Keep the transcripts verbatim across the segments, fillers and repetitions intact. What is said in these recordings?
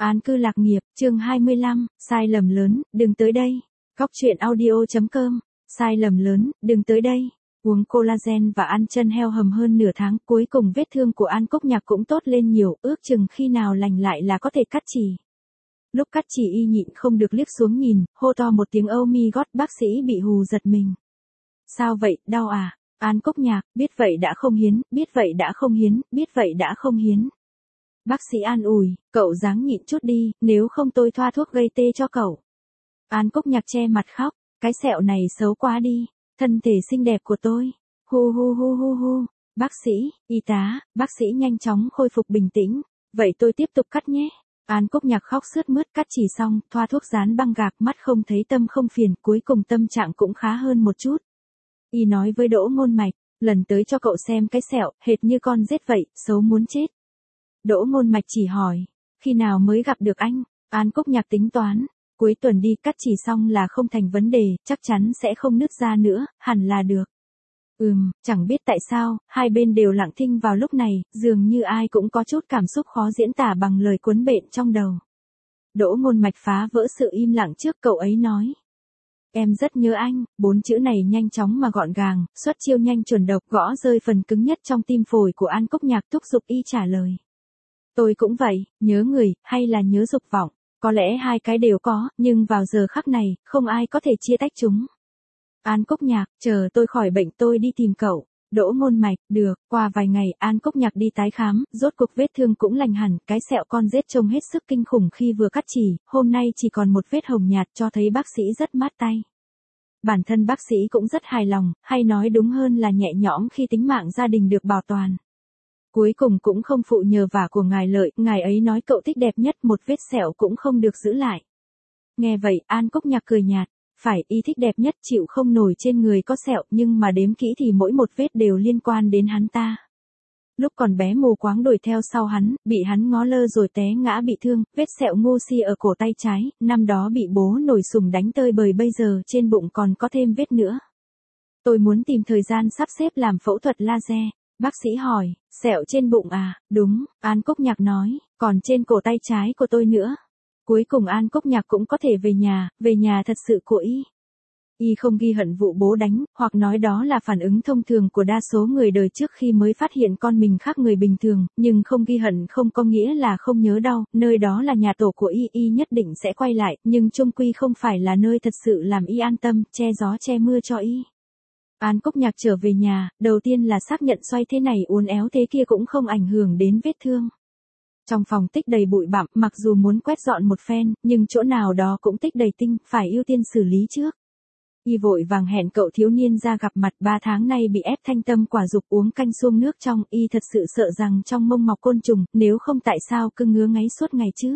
An cư lạc nghiệp, chương hai mươi lăm, sai lầm lớn, đừng tới đây. Góc truyện audio.com, sai lầm lớn, đừng tới đây. Uống collagen và ăn chân heo hầm hơn nửa tháng, cuối cùng vết thương của An Cúc Nhạc cũng tốt lên nhiều, ước chừng khi nào lành lại là có thể cắt chỉ. Lúc cắt chỉ y nhịn không được liếc xuống nhìn, hô to một tiếng oh my god, bác sĩ bị hù giật mình. Sao vậy, đau à? An Cúc Nhạc, biết vậy đã không hiến, biết vậy đã không hiến, biết vậy đã không hiến. Bác sĩ an ủi, cậu ráng nhịn chút đi, nếu không tôi thoa thuốc gây tê cho cậu. An Cúc Nhạc che mặt khóc, cái sẹo này xấu quá đi, thân thể xinh đẹp của tôi. Hu hu hu hu hu, bác sĩ, y tá, bác sĩ nhanh chóng khôi phục bình tĩnh, vậy tôi tiếp tục cắt nhé. An Cúc Nhạc khóc sướt mướt, cắt chỉ xong, thoa thuốc dán băng gạc, mắt không thấy tâm không phiền, cuối cùng tâm trạng cũng khá hơn một chút. Y nói với Đỗ Ngôn Mạch, lần tới cho cậu xem cái sẹo, hệt như con rết vậy, xấu muốn chết. Đỗ Ngôn Mạch chỉ hỏi, khi nào mới gặp được anh? An Cúc Nhạc tính toán, cuối tuần đi, cắt chỉ xong là không thành vấn đề, chắc chắn sẽ không nứt ra nữa, hẳn là được. Ừm, chẳng biết tại sao, hai bên đều lặng thinh vào lúc này, dường như ai cũng có chút cảm xúc khó diễn tả bằng lời cuốn bện trong đầu. Đỗ Ngôn Mạch phá vỡ sự im lặng trước, cậu ấy nói. Em rất nhớ anh, bốn chữ này nhanh chóng mà gọn gàng, xuất chiêu nhanh chuẩn độc, gõ rơi phần cứng nhất trong tim phổi của An Cúc Nhạc, thúc giục y trả lời. Tôi cũng vậy, nhớ người, hay là nhớ dục vọng, có lẽ hai cái đều có, nhưng vào giờ khắc này, không ai có thể chia tách chúng. An Cúc Nhạc, chờ tôi khỏi bệnh tôi đi tìm cậu. Đỗ Ngôn Mạch, được, qua vài ngày An Cúc Nhạc đi tái khám, rốt cuộc vết thương cũng lành hẳn, cái sẹo con rết trông hết sức kinh khủng khi vừa cắt chỉ, hôm nay chỉ còn một vết hồng nhạt cho thấy bác sĩ rất mát tay. Bản thân bác sĩ cũng rất hài lòng, hay nói đúng hơn là nhẹ nhõm khi tính mạng gia đình được bảo toàn. Cuối cùng cũng không phụ nhờ vả của ngài Lợi, ngài ấy nói cậu thích đẹp nhất, một vết sẹo cũng không được giữ lại. Nghe vậy, An Cúc Nhạc cười nhạt, phải, y thích đẹp nhất, chịu không nổi trên người có sẹo, nhưng mà đếm kỹ thì mỗi một vết đều liên quan đến hắn ta. Lúc còn bé mù quáng đuổi theo sau hắn, bị hắn ngó lơ rồi té ngã bị thương, vết sẹo ngu si ở cổ tay trái, năm đó bị bố nổi sùng đánh tơi bời, bây giờ trên bụng còn có thêm vết nữa. Tôi muốn tìm thời gian sắp xếp làm phẫu thuật laser. Bác sĩ hỏi, sẹo trên bụng à? Đúng, An Cúc Nhạc nói, còn trên cổ tay trái của tôi nữa. Cuối cùng An Cúc Nhạc cũng có thể về nhà, về nhà thật sự của y. Y không ghi hận vụ bố đánh, hoặc nói đó là phản ứng thông thường của đa số người đời trước khi mới phát hiện con mình khác người bình thường, nhưng không ghi hận không có nghĩa là không nhớ đau, nơi đó là nhà tổ của y, y nhất định sẽ quay lại, nhưng chung quy không phải là nơi thật sự làm y an tâm, che gió che mưa cho y. An Cúc Nhạc trở về nhà, đầu tiên là xác nhận xoay thế này uốn éo thế kia cũng không ảnh hưởng đến vết thương. Trong phòng tích đầy bụi bặm, mặc dù muốn quét dọn một phen, nhưng chỗ nào đó cũng tích đầy tinh, phải ưu tiên xử lý trước. Y vội vàng hẹn cậu thiếu niên ra gặp mặt, ba tháng nay bị ép thanh tâm quả dục uống canh xuông nước trong, y thật sự sợ rằng trong mông mọc côn trùng, nếu không tại sao cứ ngứa ngáy suốt ngày chứ.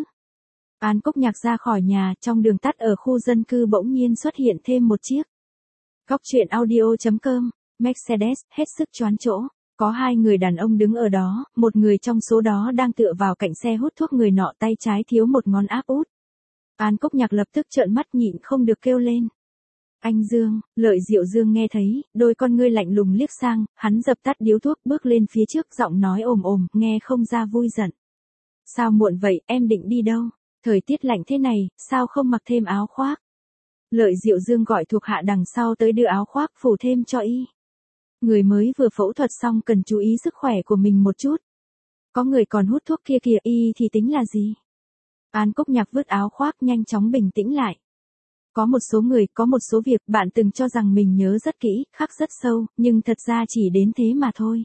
An Cúc Nhạc ra khỏi nhà, trong đường tắt ở khu dân cư bỗng nhiên xuất hiện thêm một chiếc. Góc truyện audio.com, Mercedes, hết sức choáng chỗ. Có hai người đàn ông đứng ở đó, một người trong số đó đang tựa vào cạnh xe hút thuốc, người nọ tay trái thiếu một ngón áp út. An Cúc Nhạc lập tức trợn mắt nhịn không được kêu lên. Anh Dương, Lợi Diệu Dương nghe thấy, đôi con ngươi lạnh lùng liếc sang, hắn dập tắt điếu thuốc bước lên phía trước, giọng nói ồm ồm, nghe không ra vui giận. Sao muộn vậy, em định đi đâu? Thời tiết lạnh thế này, sao không mặc thêm áo khoác? Lợi Diệu Dương gọi thuộc hạ đằng sau tới đưa áo khoác phủ thêm cho y. Người mới vừa phẫu thuật xong cần chú ý sức khỏe của mình một chút. Có người còn hút thuốc kia kìa, y thì tính là gì? An Cúc Nhạc vứt áo khoác nhanh chóng bình tĩnh lại. Có một số người, có một số việc, bạn từng cho rằng mình nhớ rất kỹ, khắc rất sâu, nhưng thật ra chỉ đến thế mà thôi.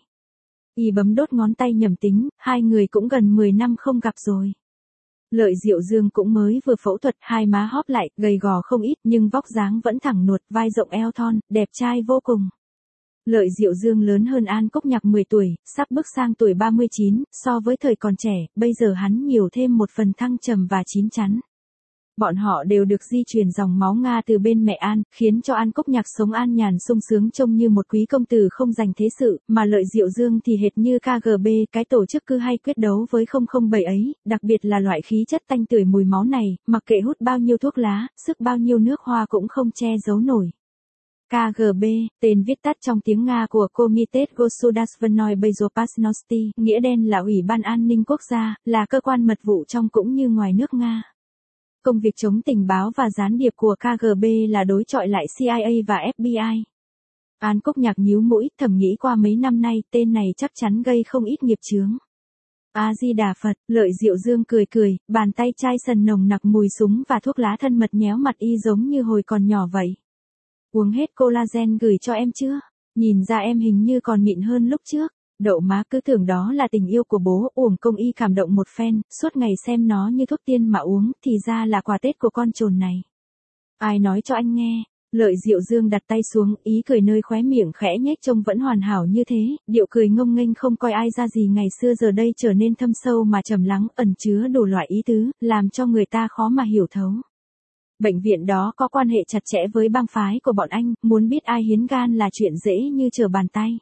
Y bấm đốt ngón tay nhẩm tính, hai người cũng gần mười năm không gặp rồi. Lợi Diệu Dương cũng mới vừa phẫu thuật, hai má hóp lại, gầy gò không ít, nhưng vóc dáng vẫn thẳng nuột, vai rộng eo thon, đẹp trai vô cùng. Lợi Diệu Dương lớn hơn An Cúc Nhạc mười tuổi, sắp bước sang tuổi ba mươi chín, so với thời còn trẻ, bây giờ hắn nhiều thêm một phần thăng trầm và chín chắn. Bọn họ đều được di truyền dòng máu Nga từ bên mẹ An, khiến cho An Cúc Nhạc sống an nhàn sung sướng, trông như một quý công tử không dành thế sự, mà Lợi Diệu Dương thì hệt như ca giê bê, cái tổ chức cứ hay quyết đấu với không không bảy ấy, đặc biệt là loại khí chất tanh tưởi mùi máu này, mặc kệ hút bao nhiêu thuốc lá, sức bao nhiêu nước hoa cũng không che giấu nổi. ca giê bê, tên viết tắt trong tiếng Nga của Komitet Gosudarstvennoy Bezopasnosti, nghĩa đen là Ủy ban An ninh Quốc gia, là cơ quan mật vụ trong cũng như ngoài nước Nga. Công việc chống tình báo và gián điệp của ca giê bê là đối chọi lại xê i a và ép bê i. An Cúc Nhạc nhíu mũi, thầm nghĩ qua mấy năm nay, tên này chắc chắn gây không ít nghiệp chướng. A-di-đà Phật, Lợi Diệu Dương cười cười, bàn tay chai sần nồng nặc mùi súng và thuốc lá thân mật nhéo mặt y giống như hồi còn nhỏ vậy. Uống hết collagen gửi cho em chưa? Nhìn ra em hình như còn mịn hơn lúc trước. Đậu má cứ tưởng đó là tình yêu của bố, uổng công y cảm động một phen, suốt ngày xem nó như thuốc tiên mà uống, thì ra là quà Tết của con trồn này. Ai nói cho anh nghe? Lợi Diệu Dương đặt tay xuống, ý cười nơi khóe miệng khẽ nhếch trông vẫn hoàn hảo như thế, điệu cười ngông nghênh không coi ai ra gì ngày xưa giờ đây trở nên thâm sâu mà trầm lắng, ẩn chứa đủ loại ý tứ, làm cho người ta khó mà hiểu thấu. Bệnh viện đó có quan hệ chặt chẽ với bang phái của bọn anh, muốn biết ai hiến gan là chuyện dễ như trở bàn tay.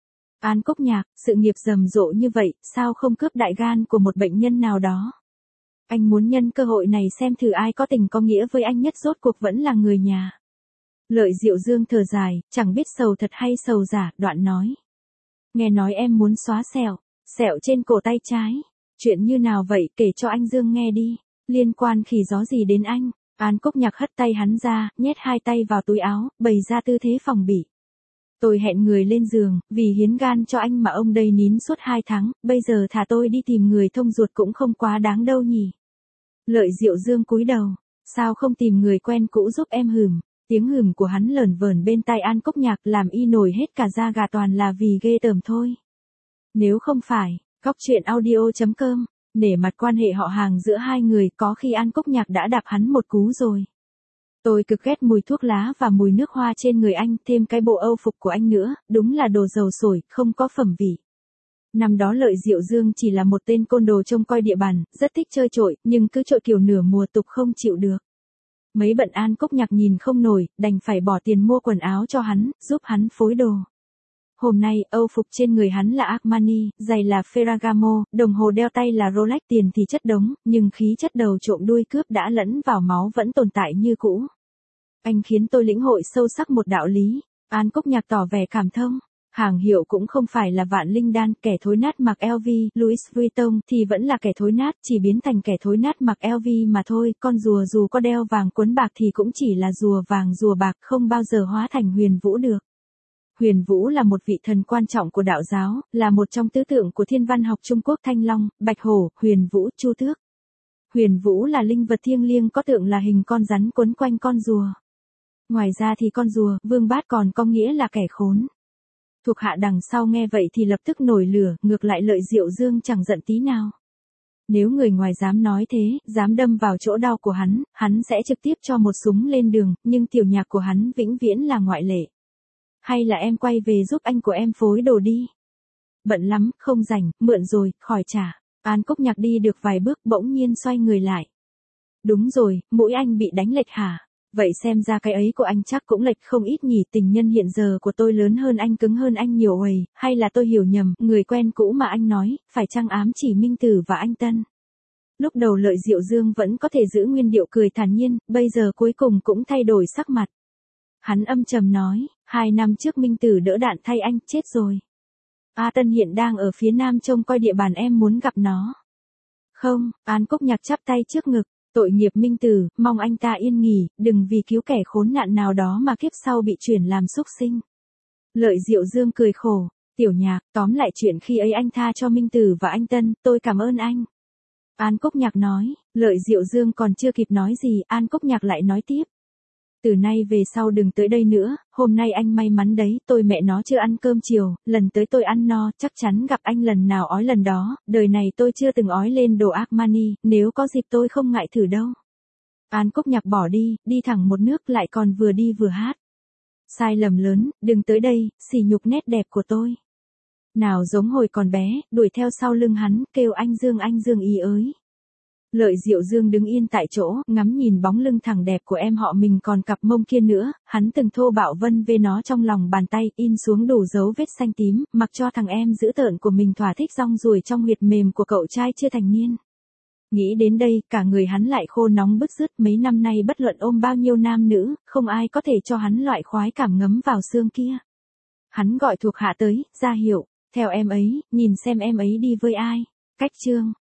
An Cúc Nhạc, sự nghiệp rầm rộ như vậy, sao không cướp đại gan của một bệnh nhân nào đó? Anh muốn nhân cơ hội này xem thử ai có tình có nghĩa với anh nhất, rốt cuộc vẫn là người nhà. Lợi Diệu Dương thở dài, chẳng biết sầu thật hay sầu giả, đoạn nói. Nghe nói em muốn xóa sẹo, sẹo trên cổ tay trái. Chuyện như nào vậy, kể cho anh Dương nghe đi. Liên quan khỉ gió gì đến anh? An Cúc Nhạc hất tay hắn ra, nhét hai tay vào túi áo, bày ra tư thế phòng bị. Tôi hẹn người lên giường, vì hiến gan cho anh mà ông đây nín suốt hai tháng, bây giờ thả tôi đi tìm người thông ruột cũng không quá đáng đâu nhỉ. Lợi Diệu Dương cúi đầu, sao không tìm người quen cũ giúp em hửm. Tiếng hửm của hắn lởn vởn bên tai An Cúc Nhạc làm y nổi hết cả da gà, toàn là vì ghê tởm thôi. Nếu không phải, Cóc Truyện Audio chấm com, nể mặt quan hệ họ hàng giữa hai người, có khi An Cúc Nhạc đã đạp hắn một cú rồi. Tôi cực ghét mùi thuốc lá và mùi nước hoa trên người anh, thêm cái bộ âu phục của anh nữa, đúng là đồ dầu sổi, không có phẩm vị. Năm đó Lợi Diệu Dương chỉ là một tên côn đồ trông coi địa bàn, rất thích chơi trội, nhưng cứ trội kiểu nửa mùa tục không chịu được. Mấy bận An Cúc Nhạc nhìn không nổi, đành phải bỏ tiền mua quần áo cho hắn, giúp hắn phối đồ. Hôm nay, âu phục trên người hắn là Armani, giày là Ferragamo, đồng hồ đeo tay là Rolex, tiền thì chất đống, nhưng khí chất đầu trộm đuôi cướp đã lẫn vào máu vẫn tồn tại như cũ. Anh khiến tôi lĩnh hội sâu sắc một đạo lý. An Cúc Nhạc tỏ vẻ cảm thông. Hàng hiệu cũng không phải là Vạn Linh Đan, kẻ thối nát mặc lờ vê, Louis Vuitton thì vẫn là kẻ thối nát, chỉ biến thành kẻ thối nát mặc lờ vê mà thôi, con rùa dù có đeo vàng quấn bạc thì cũng chỉ là rùa vàng rùa bạc, không bao giờ hóa thành Huyền Vũ được. Huyền Vũ là một vị thần quan trọng của đạo giáo, là một trong tứ tượng của thiên văn học Trung Quốc, Thanh Long, Bạch Hổ, Huyền Vũ, Chu Tước. Huyền Vũ là linh vật thiêng liêng có tượng là hình con rắn quấn quanh con rùa. Ngoài ra thì con rùa, vương bát còn có nghĩa là kẻ khốn. Thuộc hạ đằng sau nghe vậy thì lập tức nổi lửa, ngược lại Lợi Diệu Dương chẳng giận tí nào. Nếu người ngoài dám nói thế, dám đâm vào chỗ đau của hắn, hắn sẽ trực tiếp cho một súng lên đường, nhưng tiểu nhạc của hắn vĩnh viễn là ngoại lệ. Hay là em quay về giúp anh của em phối đồ đi. Bận lắm, không rảnh, mượn rồi, khỏi trả. An Cúc Nhạc đi được vài bước bỗng nhiên xoay người lại. Đúng rồi, mũi anh bị đánh lệch hả? Vậy xem ra cái ấy của anh chắc cũng lệch không ít nhỉ. Tình nhân hiện giờ của tôi lớn hơn anh, cứng hơn anh nhiều uầy, hay là tôi hiểu nhầm, người quen cũ mà anh nói, phải chăng ám chỉ Minh Tử và anh Tân? Lúc đầu Lợi Diệu Dương vẫn có thể giữ nguyên điệu cười thản nhiên, bây giờ cuối cùng cũng thay đổi sắc mặt. Hắn âm trầm nói, hai năm trước Minh Tử đỡ đạn thay anh, chết rồi. A Tân hiện đang ở phía nam trông coi địa bàn, em muốn gặp nó. Không, An Cúc Nhạc chắp tay trước ngực. Tội nghiệp Minh Tử, mong anh ta yên nghỉ, đừng vì cứu kẻ khốn nạn nào đó mà kiếp sau bị chuyển làm súc sinh. Lợi Diệu Dương cười khổ, tiểu Nhạc, tóm lại chuyện khi ấy anh tha cho Minh Tử và anh Tân, tôi cảm ơn anh. An Cúc Nhạc nói, Lợi Diệu Dương còn chưa kịp nói gì, An Cúc Nhạc lại nói tiếp. Từ nay về sau đừng tới đây nữa, hôm nay anh may mắn đấy, tôi mẹ nó chưa ăn cơm chiều, lần tới tôi ăn no, chắc chắn gặp anh lần nào ói lần đó, đời này tôi chưa từng ói lên đồ Armani, nếu có dịp tôi không ngại thử đâu. An Cúc Nhạc bỏ đi, đi thẳng một nước lại còn vừa đi vừa hát. Sai lầm lớn, đừng tới đây, sỉ nhục nét đẹp của tôi. Nào giống hồi còn bé, đuổi theo sau lưng hắn, kêu anh Dương anh Dương ý ới. Lợi Diệu Dương đứng yên tại chỗ, ngắm nhìn bóng lưng thẳng đẹp của em họ mình còn cặp mông kia nữa, hắn từng thô bạo vân vê nó trong lòng bàn tay, in xuống đủ dấu vết xanh tím, mặc cho thằng em dữ tợn của mình thỏa thích rong ruổi trong huyệt mềm của cậu trai chưa thành niên. Nghĩ đến đây, cả người hắn lại khô nóng bứt rứt, mấy năm nay bất luận ôm bao nhiêu nam nữ, không ai có thể cho hắn loại khoái cảm ngấm vào xương kia. Hắn gọi thuộc hạ tới, ra hiệu, theo em ấy, nhìn xem em ấy đi với ai. Cách chương